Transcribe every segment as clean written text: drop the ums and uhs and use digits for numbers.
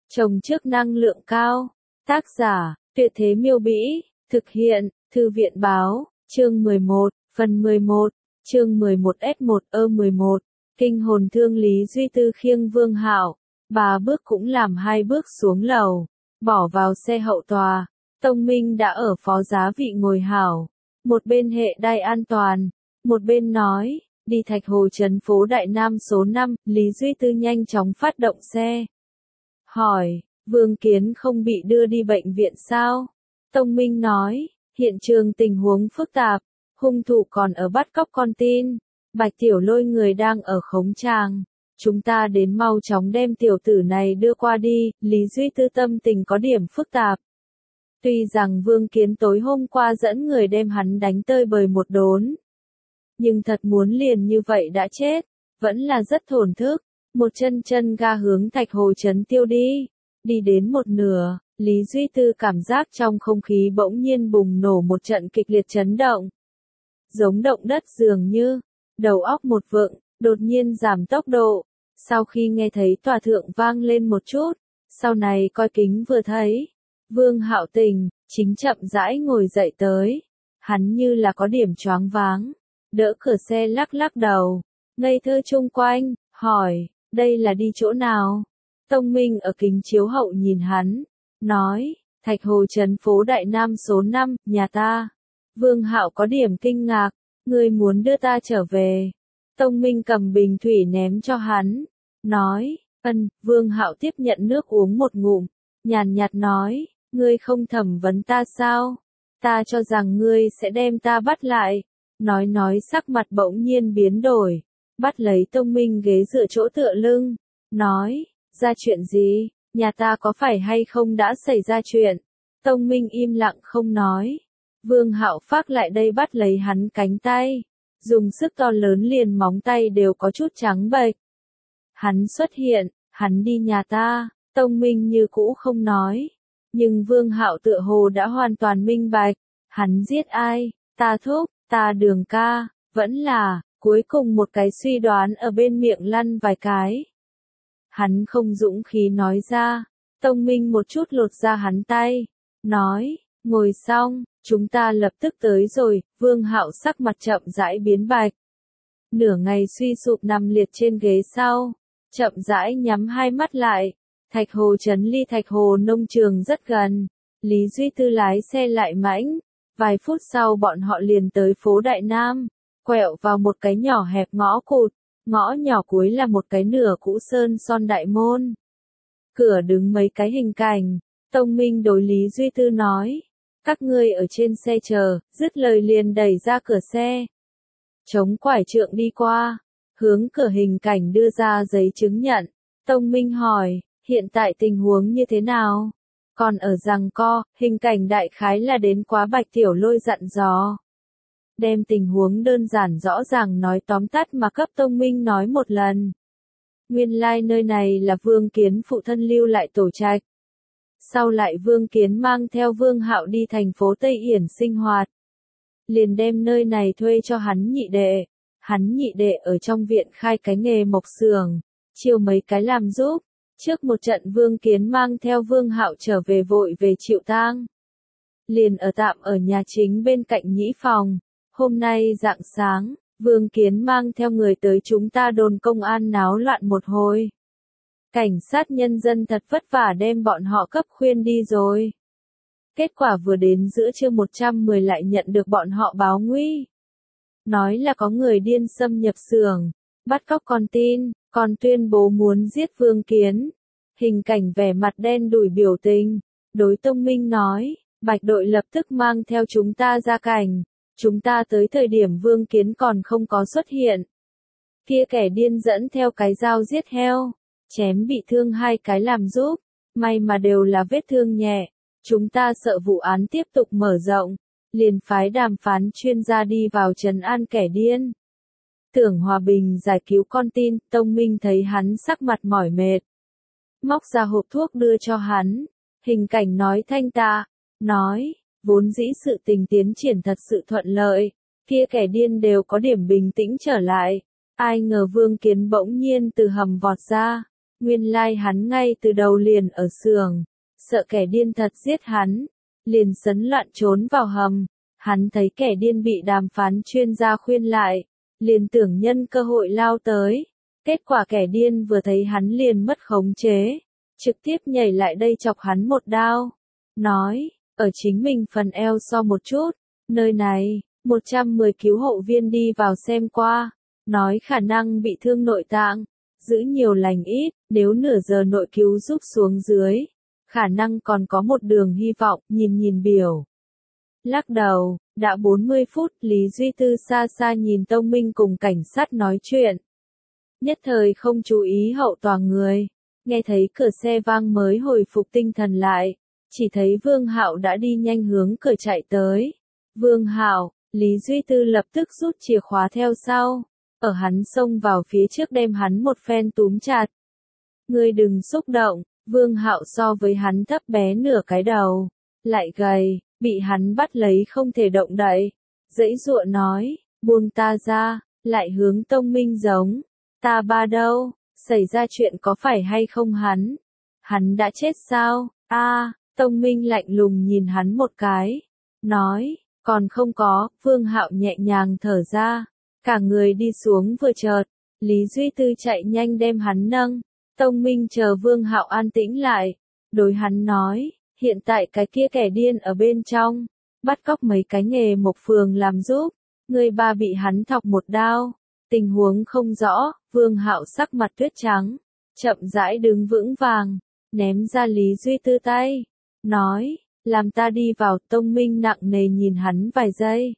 Trồng trước năng lượng cao. Tác giả, Tuyệt Thế Miêu Bĩ. Thực hiện, Thư viện Báo. Chương 11, phần 11. Chương 11S1E11. Kinh hồn thương Lý Duy Tư khiêng Vương Hạo. 3 bước cũng làm 2 bước xuống lầu. Bỏ vào xe hậu tòa. Tông Minh đã ở phó giá vị ngồi hảo. Một bên hệ đai an toàn. Một bên nói, đi Thạch Hồ trấn phố Đại Nam số 5, Lý Duy Tư nhanh chóng phát động xe. Hỏi, Vương Kiến không bị đưa đi bệnh viện sao? Tông Minh nói, hiện trường tình huống phức tạp, hung thủ còn ở bắt cóc con tin, Bạch Tiểu Lôi người đang ở khống tràng. Chúng ta đến mau chóng đem tiểu tử này đưa qua đi. Lý Duy Tư tâm tình có điểm phức tạp. Tuy rằng Vương Kiến tối hôm qua dẫn người đem hắn đánh tơi bời một đốn, nhưng thật muốn liền như vậy đã chết, vẫn là rất thổn thức. Một chân ga hướng Thạch Hồ trấn tiêu đi. Đi đến một nửa, Lý Duy Tư cảm giác trong không khí bỗng nhiên bùng nổ một trận kịch liệt chấn động. Giống động đất dường như, đầu óc một vựng, đột nhiên giảm tốc độ. Sau khi nghe thấy tòa thượng vang lên một chút, sau này coi kính vừa thấy, Vương Hạo Tình, chính chậm rãi ngồi dậy tới. Hắn như là có điểm choáng váng, đỡ cửa xe lắc lắc đầu, ngây thơ chung quanh, hỏi, đây là đi chỗ nào? Tông Minh ở kính chiếu hậu nhìn hắn, nói, Thạch Hồ trấn phố Đại Nam số 5, nhà ta. Vương Hạo có điểm kinh ngạc, ngươi muốn đưa ta trở về. Tông Minh cầm bình thủy ném cho hắn, nói, Vương Hạo tiếp nhận nước uống một ngụm, nhàn nhạt nói, ngươi không thẩm vấn ta sao? Ta cho rằng ngươi sẽ đem ta bắt lại. Nói sắc mặt bỗng nhiên biến đổi, bắt lấy Tông Minh ghế dựa chỗ tựa lưng, nói, ra chuyện gì, nhà ta có phải hay không đã xảy ra chuyện? Tông Minh im lặng không nói. Vương Hạo phác lại đây bắt lấy hắn cánh tay, dùng sức to lớn liền móng tay đều có chút trắng bệch. Hắn xuất hiện, hắn đi nhà ta. Tông Minh như cũ không nói, nhưng Vương Hạo tựa hồ đã hoàn toàn minh bạch, hắn giết ai, ta thúc, ta Đường ca, vẫn là, cuối cùng một cái suy đoán ở bên miệng lăn vài cái. Hắn không dũng khí nói ra. Tông Minh một chút lột ra hắn tay, nói, ngồi xong, chúng ta lập tức tới rồi. Vương Hạo sắc mặt chậm rãi biến bạch, nửa ngày suy sụp nằm liệt trên ghế sau, chậm rãi nhắm hai mắt lại. Thạch Hồ trấn ly Thạch Hồ nông trường rất gần. Lý Duy Tư lái xe lại mãnh, vài phút sau bọn họ liền tới phố Đại Nam, quẹo vào một cái nhỏ hẹp ngõ cụt. Ngõ nhỏ cuối là một cái nửa cũ sơn son đại môn. Cửa đứng mấy cái hình cảnh. Tông Minh đối Lý Duy Tư nói, các ngươi ở trên xe chờ. Dứt lời liền đẩy ra cửa xe, chống quải trượng đi qua, hướng cửa hình cảnh đưa ra giấy chứng nhận. Tông Minh hỏi, hiện tại tình huống như thế nào? Còn ở giằng co. Hình cảnh đại khái là đến quá Bạch Tiểu Lôi dặn dò, đem tình huống đơn giản rõ ràng nói tóm tắt mà cấp Tông Minh nói một lần. Nguyên lai nơi này là Vương Kiến phụ thân lưu lại tổ trạch. Sau lại Vương Kiến mang theo Vương Hạo đi thành phố Tây Yển sinh hoạt, liền đem nơi này thuê cho hắn nhị đệ. Hắn nhị đệ ở trong viện khai cái nghề mộc xưởng, chiêu mấy cái làm giúp. Trước một trận Vương Kiến mang theo Vương Hạo trở về vội về chịu tang, liền ở tạm ở nhà chính bên cạnh nhĩ phòng. Hôm nay rạng sáng, Vương Kiến mang theo người tới chúng ta đồn công an náo loạn một hồi. Cảnh sát nhân dân thật vất vả đem bọn họ cấp khuyên đi rồi. Kết quả vừa đến giữa trưa 110 lại nhận được bọn họ báo nguy. Nói là có người điên xâm nhập xưởng, bắt cóc con tin, còn tuyên bố muốn giết Vương Kiến. Hình cảnh vẻ mặt đen đủi biểu tình, đối Tông Minh nói, Bạch đội lập tức mang theo chúng ta ra cảnh. Chúng ta tới thời điểm Vương Kiến còn không có xuất hiện. Kia kẻ điên dẫn theo cái dao giết heo, chém bị thương 2 cái làm giúp, may mà đều là vết thương nhẹ. Chúng ta sợ vụ án tiếp tục mở rộng, liền phái đàm phán chuyên gia đi vào trấn an kẻ điên, tưởng hòa bình giải cứu con tin. Tông Minh thấy hắn sắc mặt mỏi mệt, móc ra hộp thuốc đưa cho hắn. Hình cảnh nói thanh tạ, nói, vốn dĩ sự tình tiến triển thật sự thuận lợi, kia kẻ điên đều có điểm bình tĩnh trở lại. Ai ngờ Vương Kiến bỗng nhiên từ hầm vọt ra, Nguyên lai hắn ngay từ đầu liền ở xưởng, sợ kẻ điên thật giết hắn, liền sấn loạn trốn vào hầm. Hắn thấy kẻ điên bị đàm phán chuyên gia khuyên lại, liền tưởng nhân cơ hội lao tới. Kết quả kẻ điên vừa thấy hắn liền mất khống chế, trực tiếp nhảy lại đây chọc hắn một đao. Nói, ở chính mình phần eo so một chút, nơi này, 110 cứu hộ viên đi vào xem qua, nói khả năng bị thương nội tạng, giữ nhiều lành ít, nếu nửa giờ nội cứu giúp xuống dưới, khả năng còn có một đường hy vọng, nhìn biểu. Lắc đầu, đã 40 phút, Lý Duy Tư xa xa nhìn Tông Minh cùng cảnh sát nói chuyện. Nhất thời không chú ý hậu tòa người, nghe thấy cửa xe vang mới hồi phục tinh thần lại, chỉ thấy Vương Hạo đã đi nhanh hướng cửa chạy tới. Vương Hạo, Lý Duy Tư lập tức rút chìa khóa theo sau, ở hắn xông vào phía trước đem hắn một phen túm chặt. Ngươi đừng xúc động, Vương Hạo so với hắn thấp bé nửa cái đầu, lại gầy, bị hắn bắt lấy không thể động đậy. Giãy giụa nói, buông ta ra, lại hướng Tông Minh giống. Ta ba đâu, xảy ra chuyện có phải hay không hắn? Hắn đã chết sao? Tông Minh lạnh lùng nhìn hắn một cái, nói, còn không có. Vương Hạo nhẹ nhàng thở ra, cả người đi xuống vừa chợt, Lý Duy Tư chạy nhanh đem hắn nâng. Tông Minh chờ Vương Hạo an tĩnh lại, đối hắn nói, hiện tại cái kia kẻ điên ở bên trong, bắt cóc mấy cái nghề mộc phường làm giúp, người ba bị hắn thọc một đao, tình huống không rõ. Vương Hạo sắc mặt tuyết trắng, chậm rãi đứng vững vàng, ném ra Lý Duy Tư tay, nói, làm ta đi vào. Tông Minh nặng nề nhìn hắn vài giây,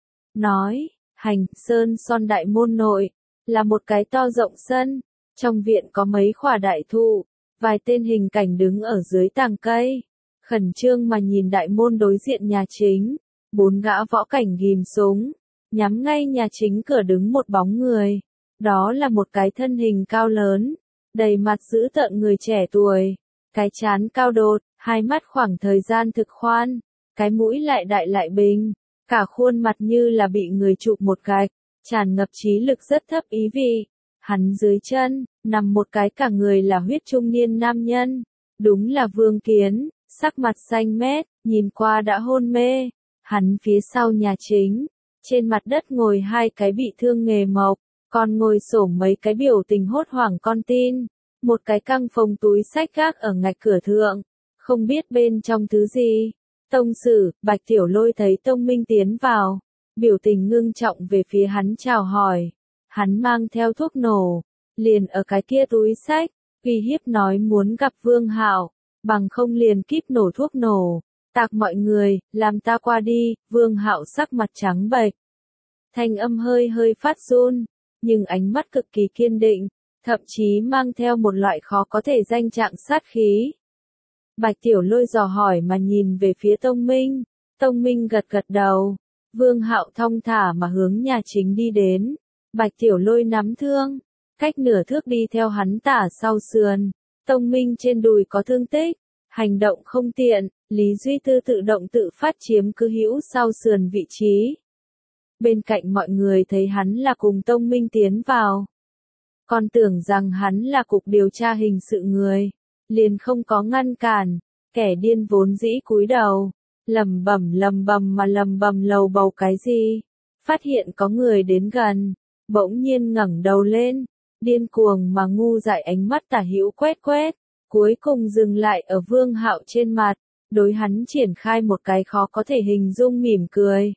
nói, Hành Sơn Son đại môn nội, là một cái to rộng sân, trong viện có mấy khỏa đại thụ, vài tên hình cảnh đứng ở dưới tàng cây, khẩn trương mà nhìn đại môn đối diện nhà chính, 4 gã võ cảnh ghim súng, nhắm ngay nhà chính cửa đứng một bóng người. Đó là một cái thân hình cao lớn, đầy mặt dữ tợn người trẻ tuổi, cái trán cao đột, hai mắt khoảng thời gian thực khoan, cái mũi lại đại lại bình, cả khuôn mặt như là bị người chụp một gạch, tràn ngập trí lực rất thấp ý vị. Hắn dưới chân, nằm một cái cả người là huyết trung niên nam nhân, đúng là Vương Kiến, sắc mặt xanh mét, nhìn qua đã hôn mê. Hắn phía sau nhà chính, trên mặt đất ngồi 2 cái bị thương nghề mộc, còn ngồi xổm mấy cái biểu tình hốt hoảng con tin, một cái căng phồng túi xách gác ở ngạch cửa thượng, không biết bên trong thứ gì. Tông Sử, Bạch Tiểu Lôi thấy Tông Minh tiến vào, biểu tình ngưng trọng về phía hắn chào hỏi. Hắn mang theo thuốc nổ, liền ở cái kia túi xách, uy hiếp nói muốn gặp Vương Hạo, bằng không liền kíp nổ thuốc nổ, tạc mọi người, làm ta qua đi. Vương Hạo sắc mặt trắng bệch, thanh âm hơi phát run, nhưng ánh mắt cực kỳ kiên định, thậm chí mang theo một loại khó có thể danh trạng sát khí. Bạch Tiểu Lôi dò hỏi mà nhìn về phía Tông Minh, Tông Minh gật đầu. Vương Hạo thong thả mà hướng nhà chính đi đến, Bạch Tiểu Lôi nắm thương, cách nửa thước đi theo hắn tả sau sườn. Tông Minh trên đùi có thương tích, hành động không tiện, Lý Duy Tư tự động tự phát chiếm cứ hữu sau sườn vị trí. Bên cạnh mọi người thấy hắn là cùng Tông Minh tiến vào, còn tưởng rằng hắn là cục điều tra hình sự người, liền không có ngăn cản. Kẻ điên vốn dĩ cúi đầu, lẩm bẩm mà lẩm bẩm lầu bầu cái gì, phát hiện có người đến gần, bỗng nhiên ngẩng đầu lên, điên cuồng mà ngu dại ánh mắt tả hữu quét, cuối cùng dừng lại ở Vương Hạo trên mặt, đối hắn triển khai một cái khó có thể hình dung mỉm cười.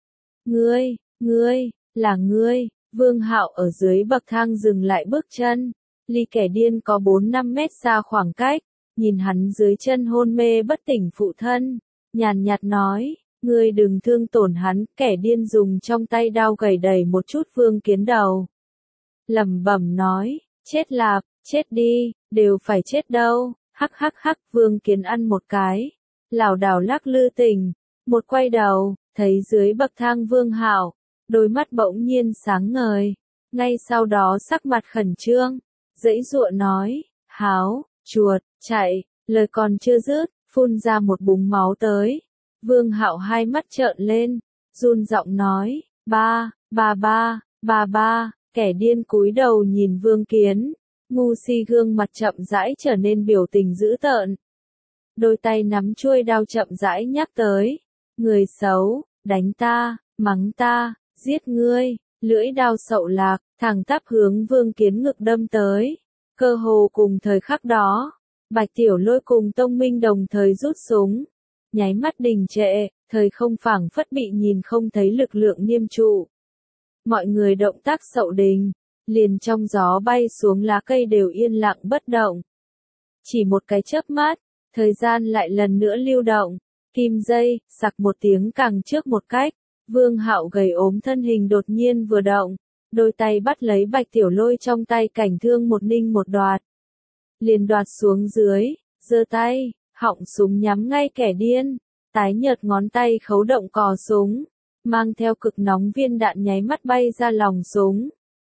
Ngươi, là ngươi. Vương Hạo ở dưới bậc thang dừng lại bước chân, ly kẻ điên có 4-5 mét xa khoảng cách, nhìn hắn dưới chân hôn mê bất tỉnh phụ thân, nhàn nhạt nói, ngươi đừng thương tổn hắn. Kẻ điên dùng trong tay đao gảy đầy một chút Vương Kiến đầu, lẩm bẩm nói, chết đi, đều phải chết đâu. Hắc, Vương Kiến ăn một cái, lảo đảo lắc lư tỉnh, một quay đầu, thấy dưới bậc thang Vương Hạo, đôi mắt bỗng nhiên sáng ngời, ngay sau đó sắc mặt khẩn trương, giãy giụa nói, háo, chuột, chạy, lời còn chưa dứt, phun ra một búng máu tới. Vương Hạo hai mắt trợn lên, run giọng nói, ba, kẻ điên cúi đầu nhìn Vương Kiến, Ngu Si gương mặt chậm rãi trở nên biểu tình dữ tợn. Đôi tay nắm chuôi đao chậm rãi nhắc tới. Người xấu, đánh ta, mắng ta, giết ngươi, lưỡi đao sậu lạc, thẳng tắp hướng Vương Kiến ngực đâm tới. Cơ hồ cùng thời khắc đó, Bạch Tiểu Lôi cùng Tông Minh đồng thời rút súng. Nháy mắt đình trệ, thời không phảng phất bị nhìn không thấy lực lượng niêm trụ. Mọi người động tác sậu đình, liền trong gió bay xuống lá cây đều yên lặng bất động. Chỉ một cái chớp mắt, thời gian lại lần nữa lưu động, kim dây, sặc một tiếng càng trước một cách, Vương Hạo gầy ốm thân hình đột nhiên vừa động, đôi tay bắt lấy Bạch Tiểu Lôi trong tay cảnh thương một ninh một đoạt. Liền đoạt xuống dưới, giơ tay, họng súng nhắm ngay kẻ điên, tái nhợt ngón tay khấu động cò súng, mang theo cực nóng viên đạn nháy mắt bay ra lòng súng.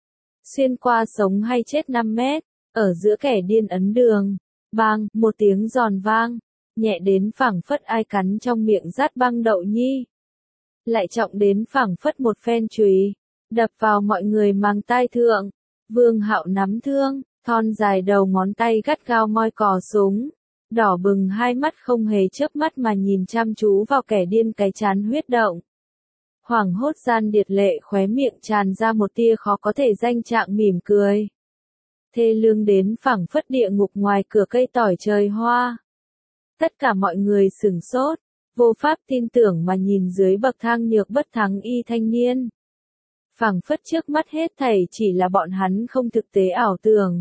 Xuyên qua sống hay chết 5 mét, ở giữa kẻ điên ấn đường, bang, một tiếng giòn vang, nhẹ đến phảng phất ai cắn trong miệng rát băng đậu nhi. Lại trọng đến phảng phất một phen chùy, đập vào mọi người mang tai thượng. Vương Hạo nắm thương, thon dài đầu ngón tay gắt gao moi cò súng, đỏ bừng hai mắt không hề chớp mắt mà nhìn chăm chú vào kẻ điên cái chán huyết động. Hoảng hốt gian điệt lệ khóe miệng tràn ra một tia khó có thể danh trạng mỉm cười. Thê lương đến phảng phất địa ngục ngoài cửa cây tỏi trời hoa. Tất cả mọi người sửng sốt, vô pháp tin tưởng mà nhìn dưới bậc thang nhược bất thắng y thanh niên. Phảng phất trước mắt hết thảy chỉ là bọn hắn không thực tế ảo tưởng.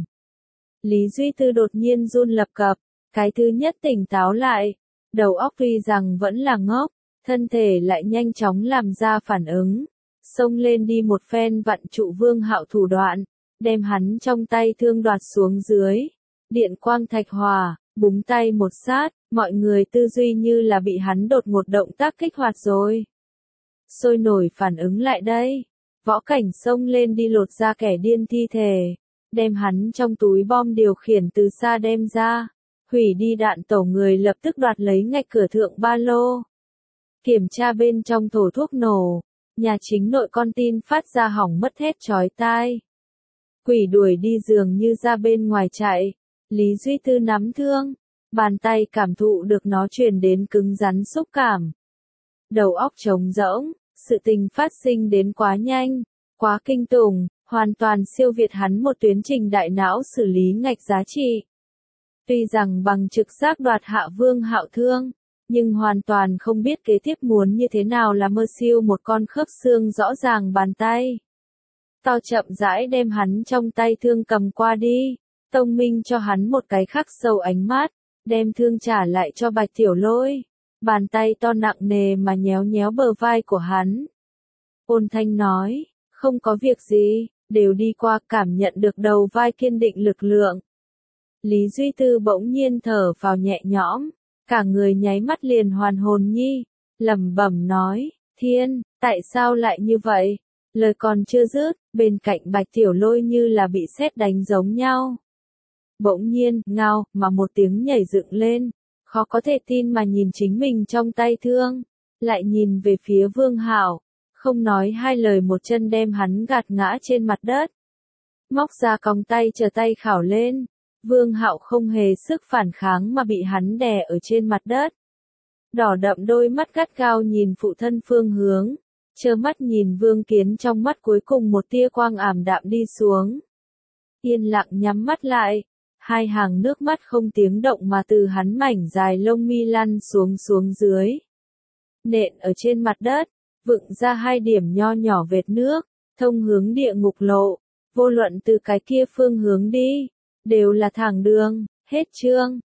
Lý Duy Tư đột nhiên run lập cập, cái thứ nhất tỉnh táo lại, đầu óc tuy rằng vẫn là ngốc, thân thể lại nhanh chóng làm ra phản ứng, xông lên đi một phen vặn trụ Vương Hạo thủ đoạn, đem hắn trong tay thương đoạt xuống dưới. Điện quang thạch hỏa, búng tay một sát, mọi người tư duy như là bị hắn đột một động tác kích hoạt rồi. Sôi nổi phản ứng lại đây, Võ Cảnh xông lên đi lột ra kẻ điên thi thể, đem hắn trong túi bom điều khiển từ xa đem ra, hủy đi đạn tổ người lập tức đoạt lấy ngạch cửa thượng ba lô. Kiểm tra bên trong thổ thuốc nổ, nhà chính nội con tin phát ra hỏng mất thét chói tai. Quỷ đuổi đi dường như ra bên ngoài chạy, Lý Duy Tư nắm thương, bàn tay cảm thụ được nó truyền đến cứng rắn xúc cảm. Đầu óc trống rỗng, sự tình phát sinh đến quá nhanh, quá kinh tủng, hoàn toàn siêu việt hắn một tuyến trình đại não xử lý ngạch giá trị. Tuy rằng bằng trực giác đoạt hạ Vương Hạo thương, nhưng hoàn toàn không biết kế tiếp muốn như thế nào là mơ siêu một con khớp xương rõ ràng bàn tay. To chậm rãi đem hắn trong tay thương cầm qua đi, Tông Minh cho hắn một cái khắc sâu ánh mắt, đem thương trả lại cho Bạch Tiểu Lôi. Bàn tay to nặng nề mà nhéo nhéo bờ vai của hắn. Ôn thanh nói, không có việc gì, đều đi qua, cảm nhận được đầu vai kiên định lực lượng. Lý Duy Tư bỗng nhiên thở vào nhẹ nhõm, cả người nháy mắt liền hoàn hồn nhi, lẩm bẩm nói, thiên, tại sao lại như vậy? Lời còn chưa dứt, bên cạnh Bạch Tiểu Lôi như là bị sét đánh giống nhau. Bỗng nhiên, ngao, mà một tiếng nhảy dựng lên, khó có thể tin mà nhìn chính mình trong tay thương, lại nhìn về phía Vương Hạo, không nói hai lời một chân đem hắn gạt ngã trên mặt đất. Móc ra còng tay chờ tay khảo lên, Vương Hạo không hề sức phản kháng mà bị hắn đè ở trên mặt đất. Đỏ đậm đôi mắt gắt gao nhìn phụ thân phương hướng, trơ mắt nhìn Vương Kiến trong mắt cuối cùng một tia quang ảm đạm đi xuống. Yên lặng nhắm mắt lại, hai hàng nước mắt không tiếng động mà từ hắn mảnh dài lông mi lăn xuống dưới. Nện ở trên mặt đất, vựng ra hai điểm nho nhỏ vệt nước, thông hướng địa ngục lộ, vô luận từ cái kia phương hướng đi, đều là thẳng đường, hết chương.